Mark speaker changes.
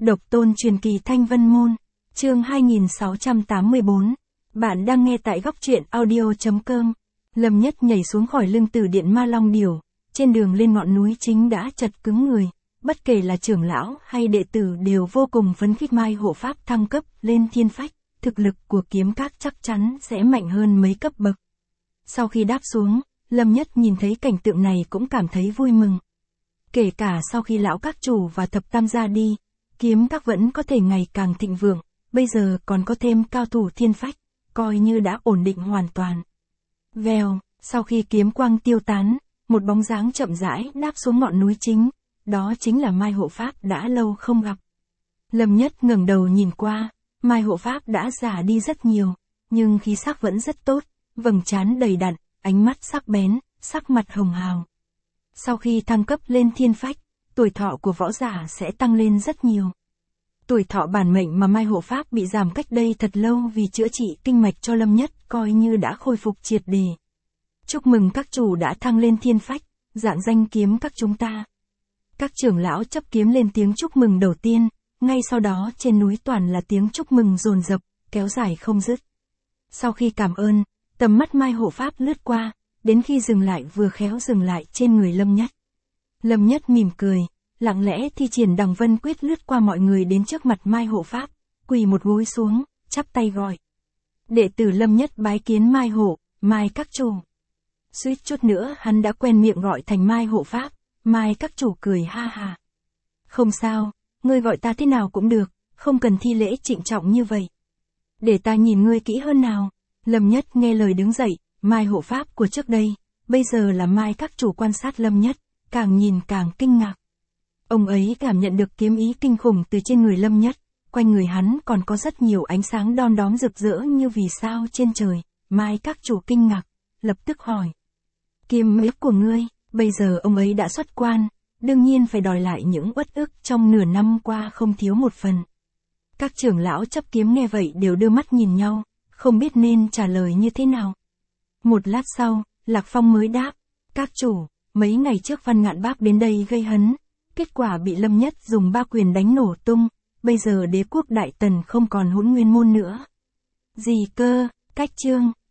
Speaker 1: Độc tôn truyền kỳ Thanh Vân Môn, chương 2684. Bạn đang nghe tại góc truyện audio.com. Lâm Nhất nhảy xuống khỏi lưng Tử Điện Ma Long Điểu, trên đường lên ngọn núi chính đã chật cứng người, bất kể là trưởng lão hay đệ tử đều vô cùng phấn khích mai hộ pháp thăng cấp lên thiên phách, thực lực của kiếm các chắc chắn sẽ mạnh hơn mấy cấp bậc. Sau khi đáp xuống, Lâm Nhất nhìn thấy cảnh tượng này cũng cảm thấy vui mừng. Kể cả sau khi lão các chủ và thập tam gia đi, kiếm các vẫn có thể ngày càng thịnh vượng, bây giờ còn có thêm cao thủ thiên phách, coi như đã ổn định hoàn toàn. Vèo, sau khi kiếm quang tiêu tán, một bóng dáng chậm rãi đáp xuống ngọn núi chính, đó chính là Mai hộ pháp đã lâu không gặp. Lâm Nhất ngẩng đầu nhìn qua, Mai hộ pháp đã già đi rất nhiều, nhưng khí sắc vẫn rất tốt, vầng trán đầy đặn, ánh mắt sắc bén, sắc mặt hồng hào. Sau khi thăng cấp lên thiên phách, tuổi thọ của võ giả sẽ tăng lên rất nhiều. Tuổi thọ bản mệnh mà Mai hộ pháp bị giảm cách đây thật lâu vì chữa trị kinh mạch cho Lâm Nhất coi như đã khôi phục triệt để. Chúc mừng các chủ đã thăng lên thiên phách, dạng danh kiếm các chúng ta. Các trưởng lão chấp kiếm lên tiếng chúc mừng đầu tiên, ngay sau đó trên núi toàn là tiếng chúc mừng dồn dập, kéo dài không dứt. Sau khi cảm ơn, tầm mắt Mai hộ pháp lướt qua, đến khi dừng lại vừa khéo dừng lại trên người Lâm Nhất. Lâm Nhất mỉm cười, lặng lẽ thi triển Đằng Vân Quyết lướt qua mọi người đến trước mặt Mai hộ pháp, quỳ một gối xuống, chắp tay gọi. Đệ tử Lâm Nhất bái kiến Mai hộ, Mai các chủ. Suýt chút nữa hắn đã quen miệng gọi thành Mai hộ pháp, Mai các chủ cười ha ha. Không sao, ngươi gọi ta thế nào cũng được, không cần thi lễ trịnh trọng như vậy. Để ta nhìn ngươi kỹ hơn nào. Lâm Nhất nghe lời đứng dậy, Mai hộ pháp của trước đây, bây giờ là Mai các chủ quan sát Lâm Nhất, càng nhìn càng kinh ngạc. Ông ấy cảm nhận được kiếm ý kinh khủng từ trên người Lâm Nhất, quanh người hắn còn có rất nhiều ánh sáng đom đóm rực rỡ như vì sao trên trời. Mai các chủ kinh ngạc, lập tức hỏi. Kiếm ý của ngươi, bây giờ ông ấy đã xuất quan, đương nhiên phải đòi lại những uất ức trong nửa năm qua không thiếu một phần. Các trưởng lão chấp kiếm nghe vậy đều đưa mắt nhìn nhau, không biết nên trả lời như thế nào. Một lát sau, Lạc Phong mới đáp, các chủ, mấy ngày trước Văn Ngạn Bác đến đây gây hấn, kết quả bị Lâm Nhất dùng ba quyền đánh nổ tung, bây giờ đế quốc Đại Tần không còn Hỗn Nguyên Môn nữa. Gì cơ, cách chương.